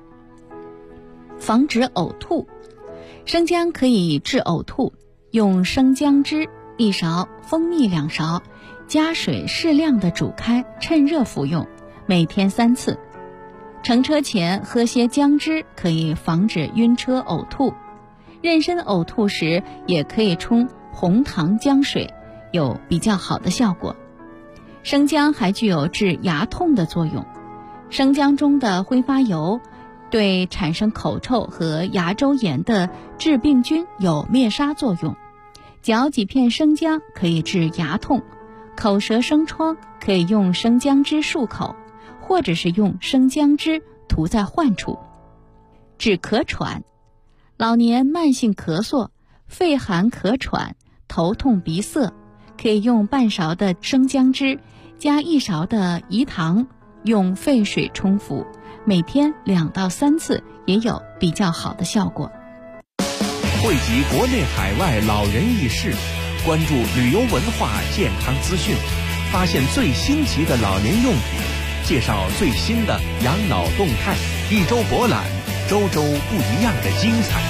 防止呕吐，生姜可以治呕吐，用生姜汁1勺，蜂蜜2勺，加水适量的煮开，趁热服用，每天3次。乘车前喝些姜汁，可以防止晕车呕吐。妊娠呕吐时也可以冲红糖姜水，有比较好的效果。生姜还具有治牙痛的作用，生姜中的挥发油对产生口臭和牙周炎的致病菌有灭杀作用。嚼几片生姜可以治牙痛，口舌生疮可以用生姜汁漱口，或者是用生姜汁涂在患处。治咳喘，老年慢性咳嗽、肺寒咳喘、头痛鼻塞，可以用半勺的生姜汁加1勺的饴糖，用沸水冲服，每天2到3次，也有比较好的效果。 汇集国内海外老人轶事，关注旅游文化健康资讯，发现最新奇的老年用品，介绍最新的养老动态，一周博览，周周不一样的精彩。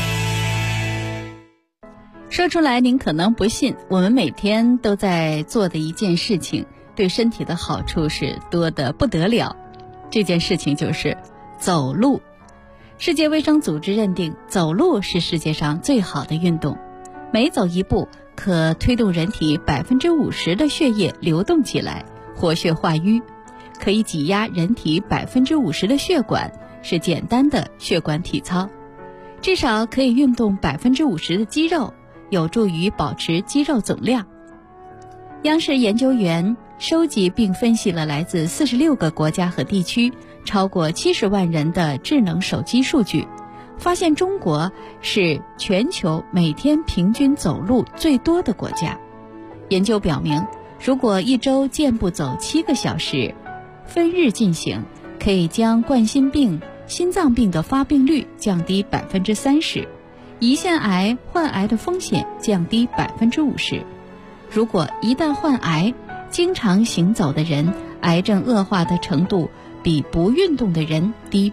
说出来您可能不信，我们每天都在做的一件事情，对身体的好处是多得不得了。这件事情就是走路。世界卫生组织认定，走路是世界上最好的运动，每走一步可推动人体50%的血液流动起来，活血化瘀，可以挤压人体50%的血管，是简单的血管体操。至少可以运动50%的肌肉，有助于保持肌肉总量。央视研究员收集并分析了来自46个国家和地区超过70万人的智能手机数据，发现中国是全球每天平均走路最多的国家。研究表明，如果一周健步走7个小时，分日进行，可以将冠心病、心脏病的发病率降低30%，胰腺癌患癌的风险降低50%。如果一旦患癌，经常行走的人，癌症恶化的程度比不运动的人低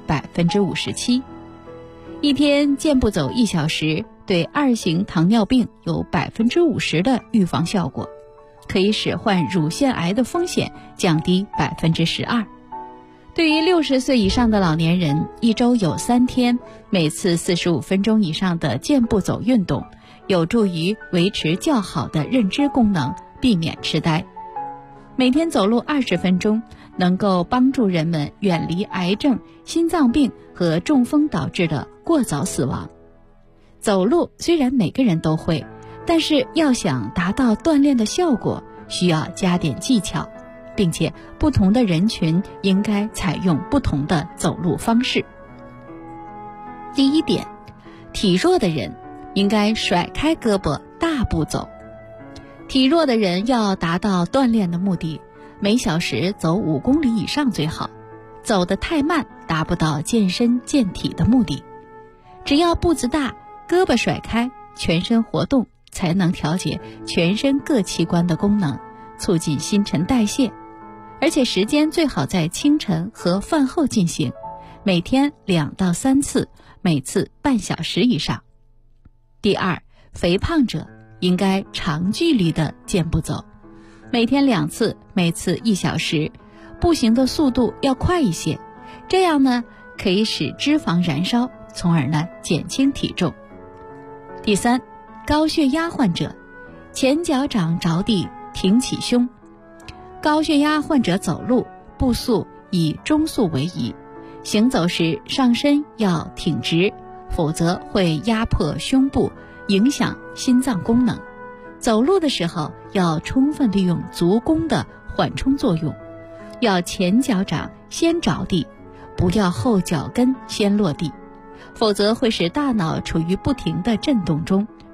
57%。一天健步走1小时，对2型糖尿病有50%的预防效果，可以使患乳腺癌的风险降低12%。对于60岁以上的老年人，一周有3天，每次45分钟以上的健步走运动，有助于维持较好的认知功能，避免痴呆。每天走路20分钟，能够帮助人们远离癌症、心脏病和中风导致的过早死亡。走路虽然每个人都会，但是要想达到锻炼的效果，需要加点技巧，并且不同的人群应该采用不同的走路方式。第一点，体弱的人应该甩开胳膊大步走。体弱的人要达到锻炼的目的，每小时走5公里以上最好，走得太慢达不到健身健体的目的。只要步子大，胳膊甩开，全身活动，才能调节全身各器官的功能，促进新陈代谢。而且时间最好在清晨和饭后进行，每天2到3次，每次半小时以上。第二，肥胖者应该长距离的健步走，每天2次，每次1小时，步行的速度要快一些，这样呢可以使脂肪燃烧，从而呢减轻体重。第三，高血压患者，前脚掌着地，挺起胸。高血压患者走路步速以中速为宜，行走时上身要挺直，否则会压迫胸部，影响心脏功能。走路的时候要充分利用足弓的缓冲作用，要前脚掌先着地，不要后脚跟先落地，否则会使大脑处于不停的震动中，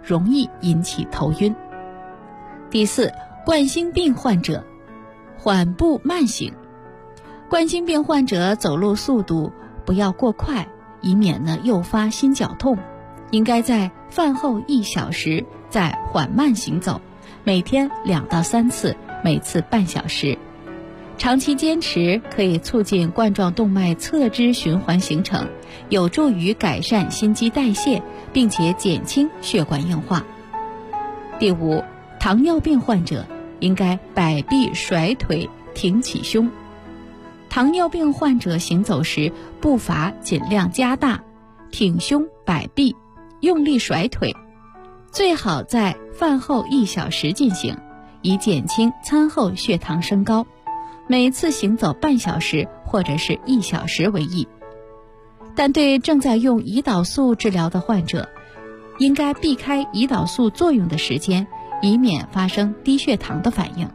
容易引起头晕。第四，冠心病患者缓步慢行。冠心病患者走路速度不要过快，以免诱发心绞痛。应该在饭后1小时再缓慢行走，每天2到3次，每次半小时。长期坚持可以促进冠状动脉侧支循环形成，有助于改善心肌代谢，并且减轻血管硬化。第五，糖尿病患者应该摆臂甩腿，挺起胸。糖尿病患者行走时步伐尽量加大，挺胸摆臂，用力甩腿，最好在饭后1小时进行，以减轻餐后血糖升高。每次行走半小时或者是1小时为宜。但对正在用胰岛素治疗的患者，应该避开胰岛素作用的时间，以免发生低血糖的反应。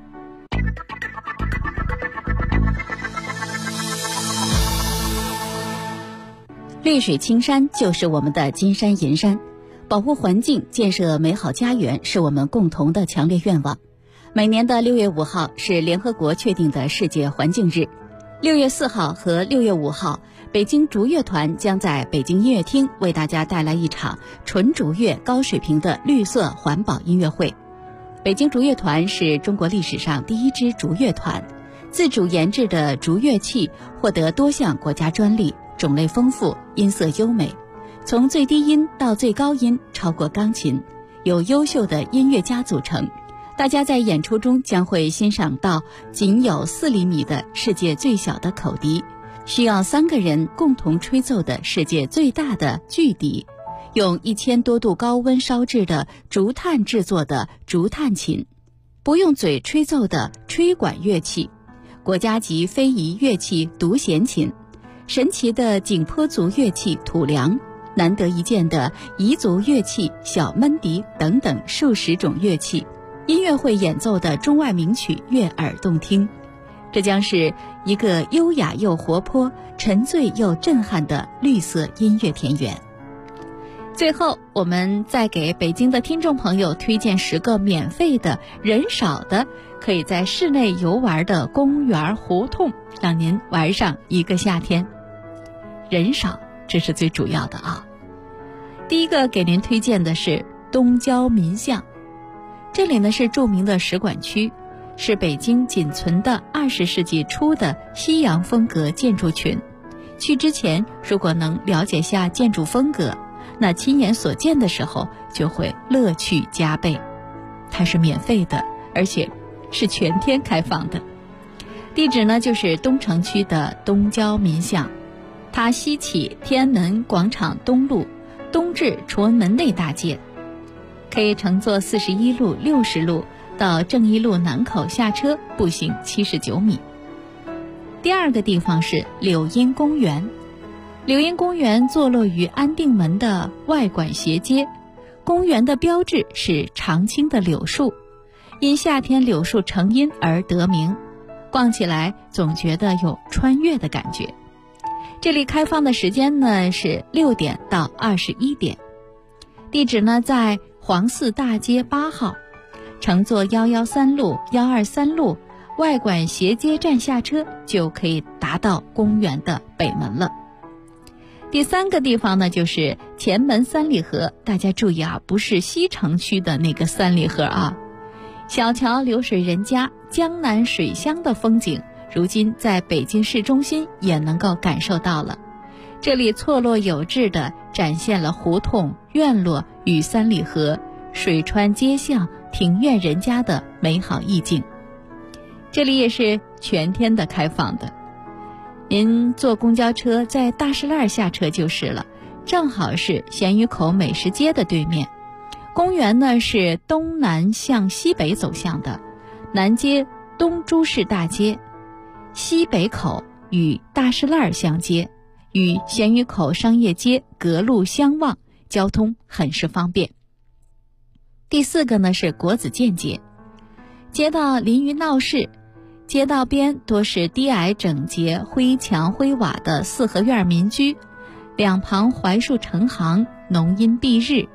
绿水青山就是我们的金山银山，保护环境，建设美好家园是我们共同的强烈愿望。每年的6月5号是联合国确定的世界环境日。6月4号和6月5号，北京竹乐团将在北京音乐厅为大家带来一场纯竹乐高水平的绿色环保音乐会。北京竹乐团是中国历史上第一支竹乐团，自主研制的竹乐器获得多项国家专利，种类丰富，音色优美，从最低音到最高音超过钢琴，由优秀的音乐家组成。大家在演出中将会欣赏到仅有4厘米的世界最小的口笛，需要3个人共同吹奏的世界最大的巨笛，用1000多度高温烧制的竹炭制作的竹炭琴，不用嘴吹奏的吹管乐器，国家级非遗乐器独弦琴，神奇的景颇族乐器土梁，难得一见的彝族乐器小闷笛等等数十种乐器。音乐会演奏的中外名曲悦耳动听，这将是一个优雅又活泼、沉醉又震撼的绿色音乐田园。最后，我们再给北京的听众朋友推荐10个免费的、人少的、可以在室内游玩的公园胡同，让您玩上一个夏天。人少，这是最主要的啊。第一个给您推荐的是东郊民巷。这里呢是著名的使馆区，是北京仅存的20世纪初的西洋风格建筑群。去之前，如果能了解下建筑风格，那亲眼所见的时候就会乐趣加倍。它是免费的，而且是全天开放的。地址呢就是东城区的东郊民巷，它西起天安门广场东路，东至崇文门内大街。可以乘坐41路、60路到正义路南口下车，步行79米。第二个地方是柳荫公园。柳荫公园坐落于安定门的外馆斜街，公园的标志是常青的柳树，因夏天柳树成荫而得名，逛起来总觉得有穿越的感觉。这里开放的时间呢是6点到21点。地址呢在黄寺大街8号，乘坐113路、123路外馆斜街站下车，就可以达到公园的北门了。第三个地方呢就是前门三里河，大家注意啊，不是西城区的那个三里河啊。小桥流水人家，江南水乡的风景，如今在北京市中心也能够感受到了。这里错落有致地展现了胡同、院落与三里河、水川街巷、庭院人家的美好意境。这里也是全天的开放的，您坐公交车在大石栏下车就是了，正好是咸鱼口美食街的对面。公园呢是东南向西北走向的，南接东珠市大街，西北口与大石栏相接，与咸鱼口商业街隔路相望，交通很是方便。第四个呢是国子监街，街道临于闹市，街道边多是低矮整洁、灰墙灰瓦的四合院民居，两旁槐树成行，浓荫蔽日。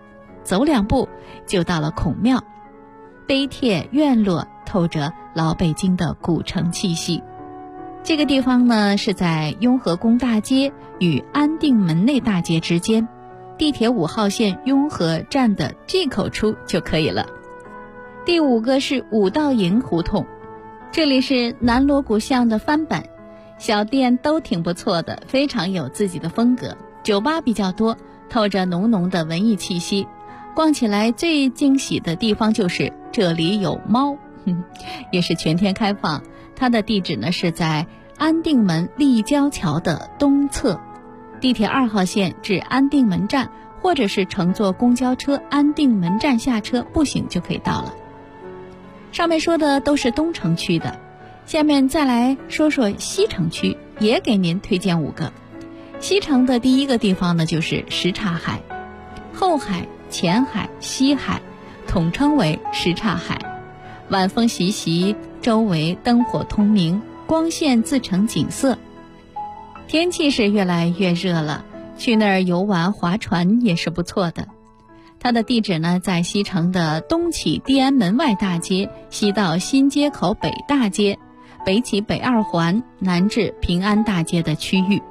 走2步就到了孔庙。碑帖院落透着老北京的古城气息。这个地方呢是在雍和宫大街与安定门内大街之间，地铁5号线雍和站的 G 口处就可以了。第5个是五道营胡同，这里是南锣鼓巷的翻版，小店都挺不错的，非常有自己的风格，酒吧比较多，透着浓浓的文艺气息。逛起来最惊喜的地方就是这里有猫，也是全天开放。它的地址呢是在安定门立交桥的东侧，地铁2号线至安定门站，或者是乘坐公交车安定门站下车，步行就可以到了。上面说的都是东城区的，下面再来说说西城区，也给您推荐5个。西城的第1个地方呢就是什刹海，后海、前海、西海统称为什刹海。晚风习习，周围灯火通明，光线自成景色。天气是越来越热了，去那儿游玩划船也是不错的。它的地址呢在西城的东起地安门外大街，西到新街口北大街，北起北2环，南至平安大街的区域。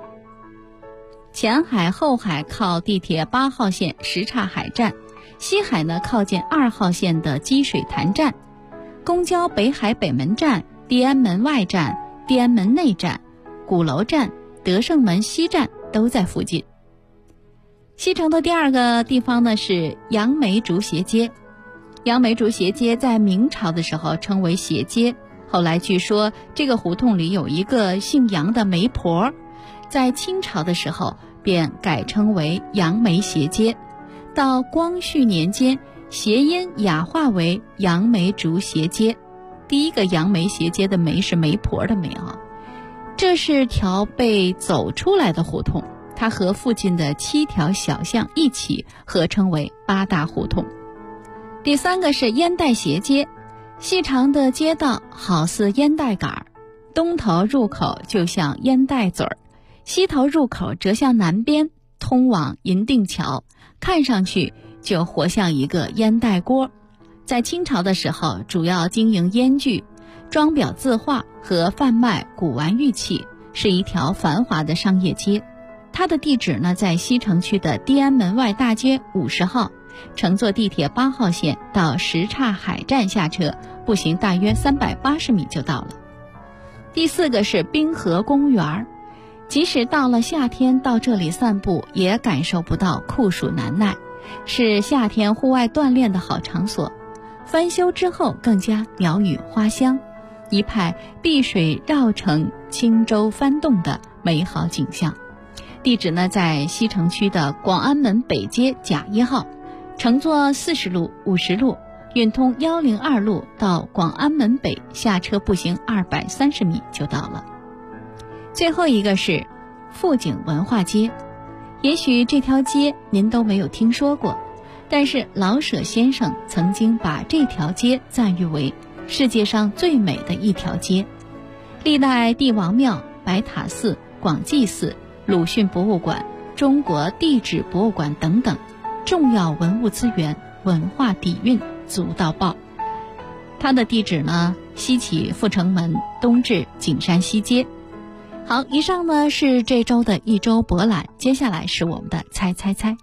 前海、后海靠地铁8号线什刹海站，西海呢靠近2号线的积水潭站，公交北海北门站、地安门外站、地安门内站、鼓楼站、德胜门西站都在附近。西城的第2个地方呢是杨梅竹斜街。杨梅竹斜街在明朝的时候称为斜街，后来据说这个胡同里有一个姓杨的媒婆，在清朝的时候便改称为杨梅斜街，到光绪年间谐音雅化为杨梅竹斜街。第1个杨梅斜街的梅是媒婆的媒啊。这是条被走出来的胡同，它和附近的7条小巷一起合称为8大胡同。第3个是烟袋斜街，细长的街道好似烟袋杆，东头入口就像烟袋嘴儿，西头入口折向南边，通往银锭桥，看上去就活像一个烟袋锅。在清朝的时候主要经营烟具、装裱字画和贩卖古玩玉器，是一条繁华的商业街。它的地址呢在西城区的地安门外大街50号，乘坐地铁8号线到什刹海站下车，步行大约380米就到了。第4个是滨河公园，即使到了夏天到这里散步也感受不到酷暑难耐，是夏天户外锻炼的好场所。翻修之后更加鸟语花香，一派碧水绕城、轻舟翻动的美好景象。地址呢在西城区的广安门北街甲1号，乘坐40路、50路，运通102路到广安门北，下车步行230米就到了。最后一个是富景文化街，也许这条街您都没有听说过，但是老舍先生曾经把这条街赞誉为世界上最美的一条街。历代帝王庙、白塔寺、广济寺、鲁迅博物馆、中国地质博物馆等等重要文物资源、文化底蕴足到爆。它的地址呢，西起阜成门，东至景山西街。好，以上呢是这周的一周博览，接下来是我们的猜猜猜。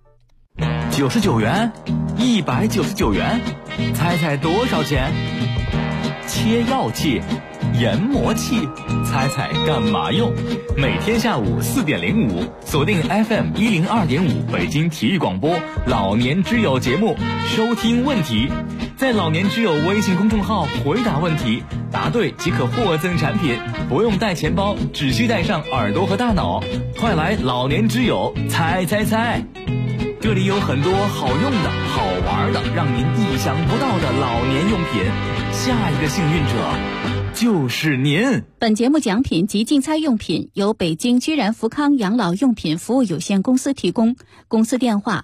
99元，199元，猜猜多少钱？切药器、研磨器，猜猜干嘛用？每天下午4点05，锁定 FM 102.5北京体育广播老年之友节目，收听问题，在老年之友微信公众号回答问题，答对即可获赠产品，不用带钱包，只需带上耳朵和大脑。快来老年之友猜猜猜！这里有很多好用的、好玩的，让您意想不到的老年用品。下一个幸运者就是您。 本节目奖品及竞猜用品由北京居然福康养老用品服务有限公司提供，公司电话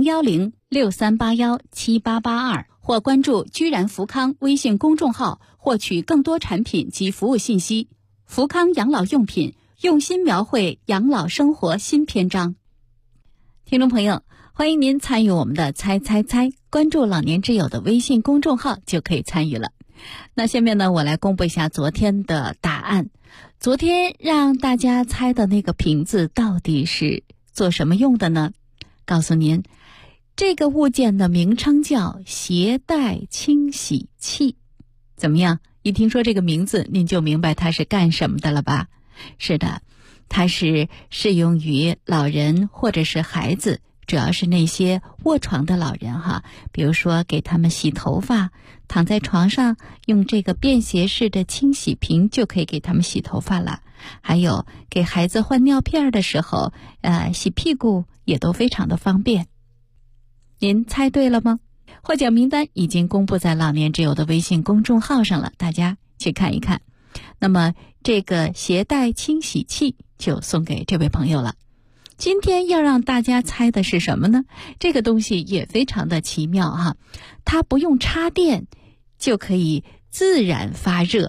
010-6381-7882，或关注居然福康微信公众号获取更多产品及服务信息。福康养老用品，用心描绘养老生活新篇章。听众朋友， 欢迎您参与我们的猜猜猜，关注老年之友的微信公众号就可以参与了。那下面呢，我来公布一下昨天的答案。昨天让大家猜的那个瓶子到底是做什么用的呢？告诉您，这个物件的名称叫携带清洗器。怎么样？一听说这个名字，您就明白它是干什么的了吧？是的，它是适用于老人或者是孩子，主要是那些卧床的老人哈，比如说给他们洗头发，躺在床上用这个便携式的清洗瓶就可以给他们洗头发了。还有给孩子换尿片的时候，洗屁股也都非常的方便。您猜对了吗？获奖名单已经公布在老年之友的微信公众号上了，大家去看一看。那么这个携带清洗器就送给这位朋友了。今天要让大家猜的是什么呢？这个东西也非常的奇妙哈，它不用插电就可以自然发热。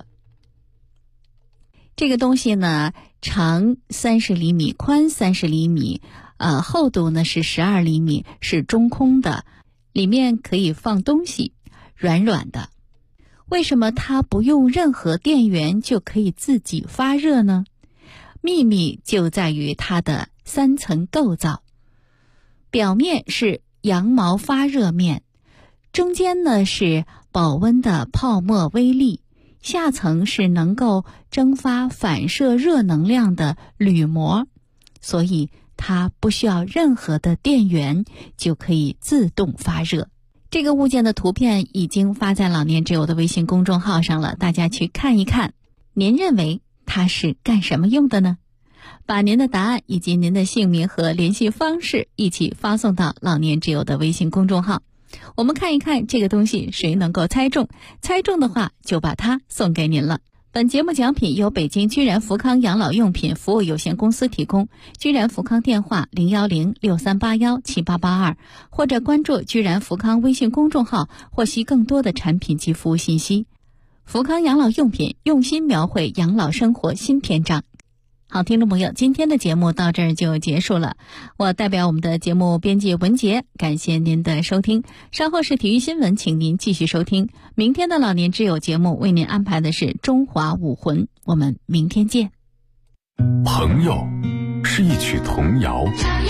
这个东西呢，长30厘米，宽30厘米，厚度呢是12厘米，是中空的，里面可以放东西，软软的。为什么它不用任何电源就可以自己发热呢？秘密就在于它的3层构造。表面是羊毛发热面，中间呢是保温的泡沫微粒，下层是能够蒸发反射热能量的铝膜，所以它不需要任何的电源就可以自动发热。这个物件的图片已经发在老年之友的微信公众号上了，大家去看一看。您认为它是干什么用的呢？把您的答案以及您的姓名和联系方式一起发送到老年之友的微信公众号。我们看一看这个东西谁能够猜中，猜中的话就把它送给您了。本节目奖品由北京居然福康养老用品服务有限公司提供，居然福康电话01063817882，或者关注居然福康微信公众号获悉更多的产品及服务信息。福康养老用品用心描绘养老生活新篇章。好，听众朋友，今天的节目到这儿就结束了。我代表我们的节目编辑文杰，感谢您的收听。稍后是体育新闻，请您继续收听。明天的老年之友节目为您安排的是中华武魂，我们明天见。 朋友是一曲童谣，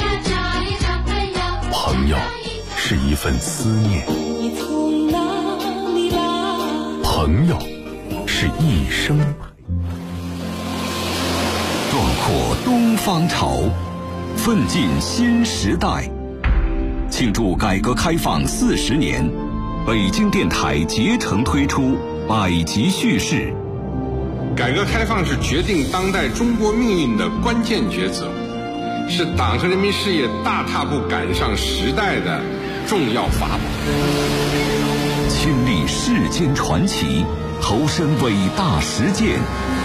朋友是一份思念，朋友是一生。 壮阔东方潮，奋进新时代。庆祝改革开放40年，北京电台竭诚推出百集叙事。 改革开放是决定当代中国命运的关键抉择，是党和人民事业大踏步赶上时代的重要法宝。 亲历世间传奇，投身伟大实践，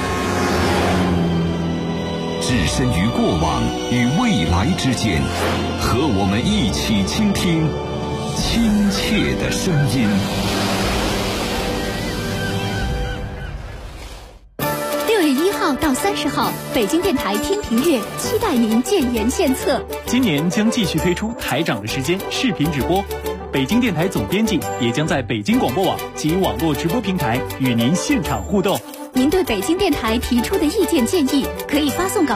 置身于过往与未来之间，和我们一起倾听亲切的声音。 6月1号到30号，北京电台听评月，期待您建言献策。 今年将继续推出台长的时间视频直播，北京电台总编辑也将在北京广播网及网络直播平台与您现场互动。 您对北京电台提出的意见建议，可以发送稿